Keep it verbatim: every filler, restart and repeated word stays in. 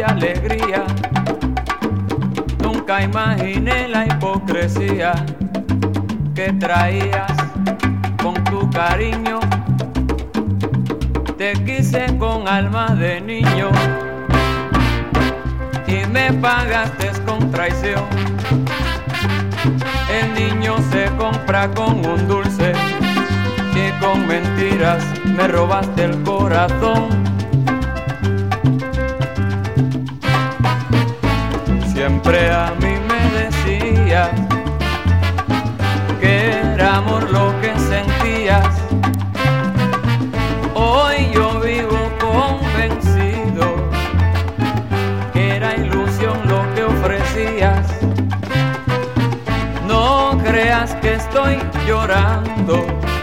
de alegría. Nunca imaginé la hipocresía que traías con tu cariño. Te quise con alma de niño y me pagaste con traición. El niño se compra con un dulce y con mentiras me robaste el corazón. Siempre a mí me decías que era amor lo que sentías. Hoy yo vivo convencido que era ilusión lo que ofrecías. No creas que estoy llorando,